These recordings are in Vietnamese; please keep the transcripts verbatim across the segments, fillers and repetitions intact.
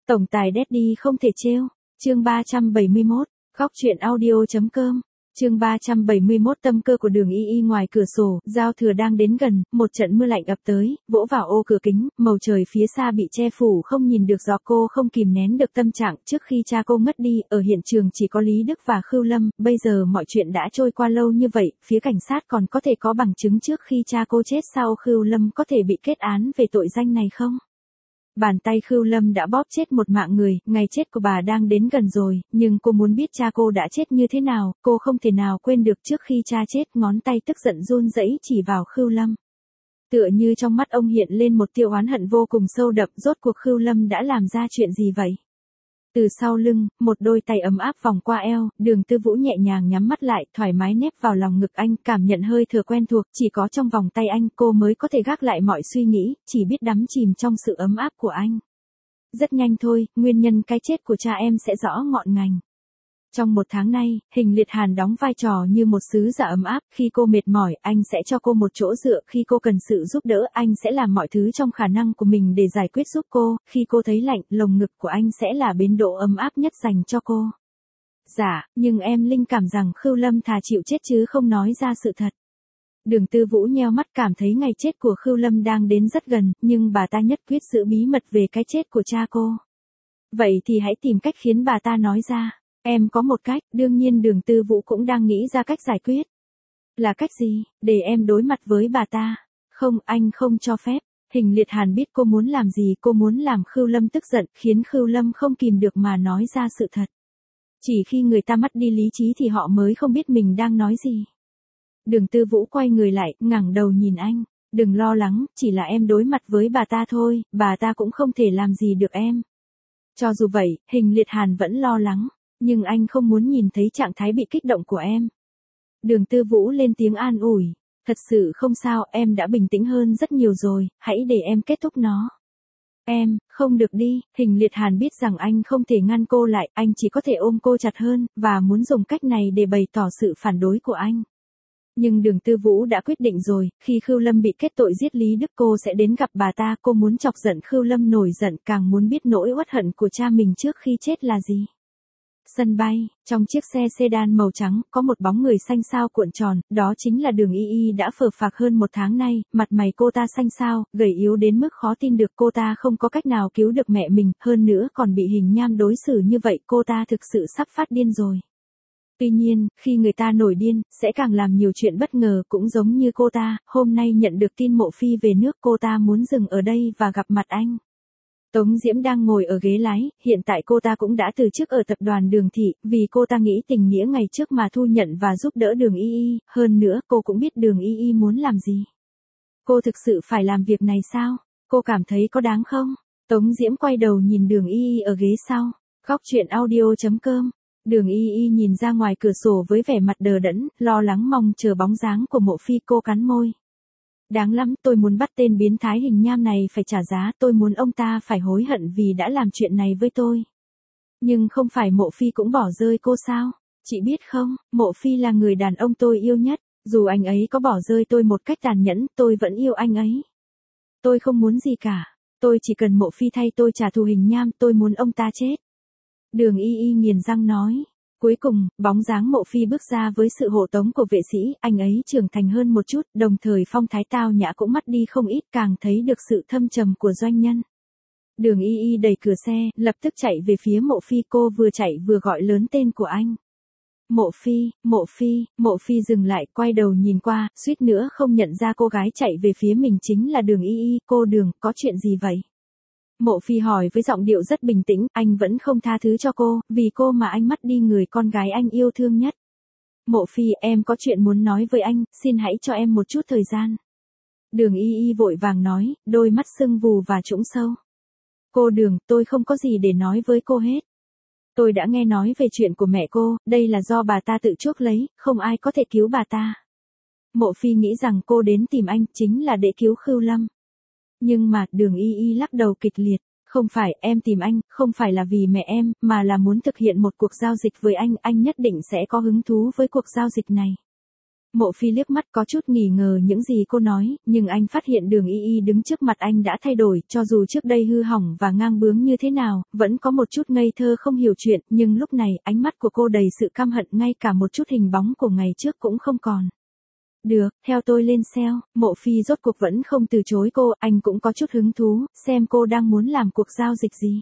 Tổng tài Daddy không thể trêu. Chương ba trăm bảy mươi mốt, góc truyện audio.com. Chương ba trăm bảy mươi mốt tâm cơ của Đường Y Y ngoài cửa sổ, giao thừa đang đến gần, một trận mưa lạnh ập tới, vỗ vào ô cửa kính, màu trời phía xa bị che phủ không nhìn được gió. Cô không kìm nén được tâm trạng trước khi cha cô ngất đi, ở hiện trường chỉ có Lý Đức và Khưu Lâm, bây giờ mọi chuyện đã trôi qua lâu như vậy, phía cảnh sát còn có thể có bằng chứng trước khi cha cô chết sao Khưu Lâm có thể bị kết án về tội danh này không? Bàn tay Khưu Lâm đã bóp chết một mạng người, ngày chết của bà đang đến gần rồi, nhưng cô muốn biết cha cô đã chết như thế nào, cô không thể nào quên được trước khi cha chết, ngón tay tức giận run rẩy chỉ vào Khưu Lâm. Tựa như trong mắt ông hiện lên một tia oán hận vô cùng sâu đậm, rốt cuộc Khưu Lâm đã làm ra chuyện gì vậy? Từ sau lưng, một đôi tay ấm áp vòng qua eo, Đường Tư Vũ nhẹ nhàng nhắm mắt lại, thoải mái nép vào lòng ngực anh, cảm nhận hơi thở quen thuộc, chỉ có trong vòng tay anh cô mới có thể gác lại mọi suy nghĩ, chỉ biết đắm chìm trong sự ấm áp của anh. Rất nhanh thôi, nguyên nhân cái chết của cha em sẽ rõ ngọn ngành. Trong một tháng nay, Hình Liệt Hàn đóng vai trò như một sứ giả ấm áp, khi cô mệt mỏi, anh sẽ cho cô một chỗ dựa, khi cô cần sự giúp đỡ, anh sẽ làm mọi thứ trong khả năng của mình để giải quyết giúp cô, khi cô thấy lạnh, lồng ngực của anh sẽ là bến đỗ ấm áp nhất dành cho cô. Dạ, nhưng em linh cảm rằng Khưu Lâm thà chịu chết chứ không nói ra sự thật. Đường Tư Vũ nheo mắt cảm thấy ngày chết của Khưu Lâm đang đến rất gần, nhưng bà ta nhất quyết giữ bí mật về cái chết của cha cô. Vậy thì hãy tìm cách khiến bà ta nói ra. Em có một cách, đương nhiên Đường Tư Vũ cũng đang nghĩ ra cách giải quyết. Là cách gì? Để em đối mặt với bà ta. Không, anh không cho phép. Hình Liệt Hàn biết cô muốn làm gì, cô muốn làm Khưu Lâm tức giận, khiến Khưu Lâm không kìm được mà nói ra sự thật. Chỉ khi người ta mất đi lý trí thì họ mới không biết mình đang nói gì. Đường Tư Vũ quay người lại, ngẩng đầu nhìn anh. Đừng lo lắng, chỉ là em đối mặt với bà ta thôi, bà ta cũng không thể làm gì được em. Cho dù vậy, Hình Liệt Hàn vẫn lo lắng. Nhưng anh không muốn nhìn thấy trạng thái bị kích động của em. Đường Tư Vũ lên tiếng an ủi. Thật sự không sao, em đã bình tĩnh hơn rất nhiều rồi, hãy để em kết thúc nó. Em, không được đi, Hình Liệt Hàn biết rằng anh không thể ngăn cô lại, anh chỉ có thể ôm cô chặt hơn, và muốn dùng cách này để bày tỏ sự phản đối của anh. Nhưng Đường Tư Vũ đã quyết định rồi, khi Khưu Lâm bị kết tội giết Lý Đức cô sẽ đến gặp bà ta, cô muốn chọc giận Khưu Lâm nổi giận, càng muốn biết nỗi uất hận của cha mình trước khi chết là gì. Sân bay, trong chiếc xe sedan màu trắng, có một bóng người xanh xao cuộn tròn, đó chính là Đường Y Y đã phờ phạc hơn một tháng nay, mặt mày cô ta xanh xao, gầy yếu đến mức khó tin được cô ta không có cách nào cứu được mẹ mình, hơn nữa còn bị Hình Nham đối xử như vậy, cô ta thực sự sắp phát điên rồi. Tuy nhiên, khi người ta nổi điên, sẽ càng làm nhiều chuyện bất ngờ, cũng giống như cô ta, hôm nay nhận được tin Mộ Phi về nước, cô ta muốn dừng ở đây và gặp mặt anh. Tống Diễm đang ngồi ở ghế lái, hiện tại cô ta cũng đã từ chức ở tập đoàn Đường Thị, vì cô ta nghĩ tình nghĩa ngày trước mà thu nhận và giúp đỡ Đường Y Y, hơn nữa cô cũng biết Đường Y Y muốn làm gì. Cô thực sự phải làm việc này sao? Cô cảm thấy có đáng không? Tống Diễm quay đầu nhìn Đường Y Y ở ghế sau. Góc truyện audio.com. Đường Y Y nhìn ra ngoài cửa sổ với vẻ mặt đờ đẫn, lo lắng mong chờ bóng dáng của Mộ Phi, cô cắn môi. Đáng lắm, tôi muốn bắt tên biến thái Hình Nham này phải trả giá, tôi muốn ông ta phải hối hận vì đã làm chuyện này với tôi. Nhưng không phải Mộ Phi cũng bỏ rơi cô sao? Chị biết không, Mộ Phi là người đàn ông tôi yêu nhất, dù anh ấy có bỏ rơi tôi một cách tàn nhẫn, tôi vẫn yêu anh ấy. Tôi không muốn gì cả, tôi chỉ cần Mộ Phi thay tôi trả thù Hình Nham, tôi muốn ông ta chết. Đường Y Y nghiền răng nói. Cuối cùng, bóng dáng Mộ Phi bước ra với sự hộ tống của vệ sĩ, anh ấy trưởng thành hơn một chút, đồng thời phong thái tao nhã cũng mất đi không ít, càng thấy được sự thâm trầm của doanh nhân. Đường Y Y đẩy cửa xe, lập tức chạy về phía Mộ Phi, cô vừa chạy vừa gọi lớn tên của anh. Mộ Phi, Mộ Phi, Mộ Phi dừng lại, quay đầu nhìn qua, suýt nữa không nhận ra cô gái chạy về phía mình chính là Đường Y Y, cô Đường, có chuyện gì vậy? Mộ Phi hỏi với giọng điệu rất bình tĩnh, anh vẫn không tha thứ cho cô, vì cô mà anh mất đi người con gái anh yêu thương nhất. Mộ Phi, em có chuyện muốn nói với anh, xin hãy cho em một chút thời gian. Đường Y Y vội vàng nói, đôi mắt sưng vù và trũng sâu. Cô Đường, tôi không có gì để nói với cô hết. Tôi đã nghe nói về chuyện của mẹ cô, đây là do bà ta tự chuốc lấy, không ai có thể cứu bà ta. Mộ Phi nghĩ rằng cô đến tìm anh chính là để cứu Khưu Lâm. Nhưng mà, Đường Y Y lắc đầu kịch liệt, không phải, em tìm anh, không phải là vì mẹ em, mà là muốn thực hiện một cuộc giao dịch với anh, anh nhất định sẽ có hứng thú với cuộc giao dịch này. Mộ Phi liếc mắt có chút nghi ngờ những gì cô nói, nhưng anh phát hiện Đường Y Y đứng trước mặt anh đã thay đổi, cho dù trước đây hư hỏng và ngang bướng như thế nào, vẫn có một chút ngây thơ không hiểu chuyện, nhưng lúc này, ánh mắt của cô đầy sự căm hận, ngay cả một chút hình bóng của ngày trước cũng không còn. Được, theo tôi lên xe. Mộ Phi rốt cuộc vẫn không từ chối cô, anh cũng có chút hứng thú, xem cô đang muốn làm cuộc giao dịch gì.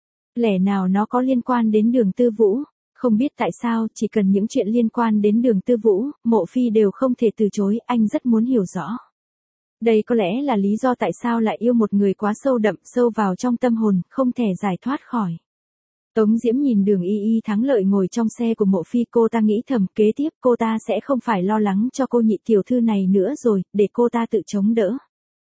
Lẽ nào nó có liên quan đến Đường Tư Vũ? Không biết tại sao, chỉ cần những chuyện liên quan đến Đường Tư Vũ, Mộ Phi đều không thể từ chối, anh rất muốn hiểu rõ. Đây có lẽ là lý do tại sao lại yêu một người quá sâu đậm, sâu vào trong tâm hồn, không thể giải thoát khỏi. Tống Diễm nhìn Đường Y Y thắng lợi ngồi trong xe của Mộ Phi, cô ta nghĩ thầm, kế tiếp cô ta sẽ không phải lo lắng cho cô nhị tiểu thư này nữa rồi, để cô ta tự chống đỡ.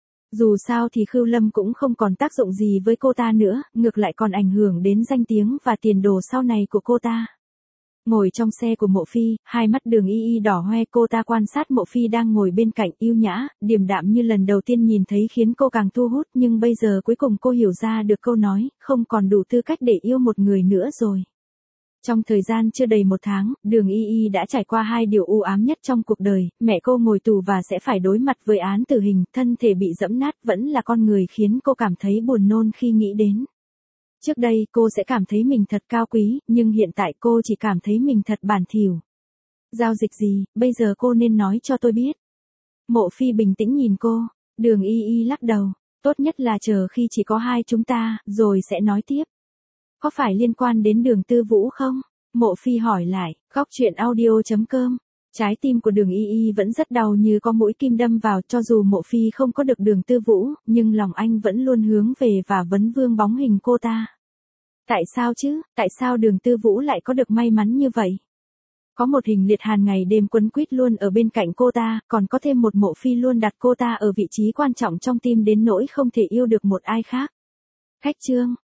Dù sao thì Khưu Lâm cũng không còn tác dụng gì với cô ta nữa, ngược lại còn ảnh hưởng đến danh tiếng và tiền đồ sau này của cô ta. Ngồi trong xe của Mộ Phi, hai mắt Đường Y Y đỏ hoe, cô ta quan sát Mộ Phi đang ngồi bên cạnh, yêu nhã, điềm đạm như lần đầu tiên nhìn thấy khiến cô càng thu hút, nhưng bây giờ cuối cùng cô hiểu ra được câu nói, không còn đủ tư cách để yêu một người nữa rồi. Trong thời gian chưa đầy một tháng, Đường Y Y đã trải qua hai điều u ám nhất trong cuộc đời, mẹ cô ngồi tù và sẽ phải đối mặt với án tử hình, thân thể bị dẫm nát, vẫn là con người khiến cô cảm thấy buồn nôn khi nghĩ đến. Trước đây cô sẽ cảm thấy mình thật cao quý, nhưng hiện tại cô chỉ cảm thấy mình thật bản thỉu. Giao dịch gì, bây giờ cô nên nói cho tôi biết. Mộ Phi bình tĩnh nhìn cô, Đường Y Y lắc đầu, tốt nhất là chờ khi chỉ có hai chúng ta, rồi sẽ nói tiếp. Có phải liên quan đến Đường Tư Vũ không? Mộ Phi hỏi lại, góc chuyện audio chấm com. Trái tim của Đường Y Y vẫn rất đau như có mũi kim đâm vào, cho dù Mộ Phi không có được Đường Tư Vũ, nhưng lòng anh vẫn luôn hướng về và vấn vương bóng hình cô ta. Tại sao chứ, tại sao Đường Tư Vũ lại có được may mắn như vậy? Có một Hình Liệt Hàn ngày đêm quấn quýt luôn ở bên cạnh cô ta, còn có thêm một Mộ Phi luôn đặt cô ta ở vị trí quan trọng trong tim đến nỗi không thể yêu được một ai khác. Khách chương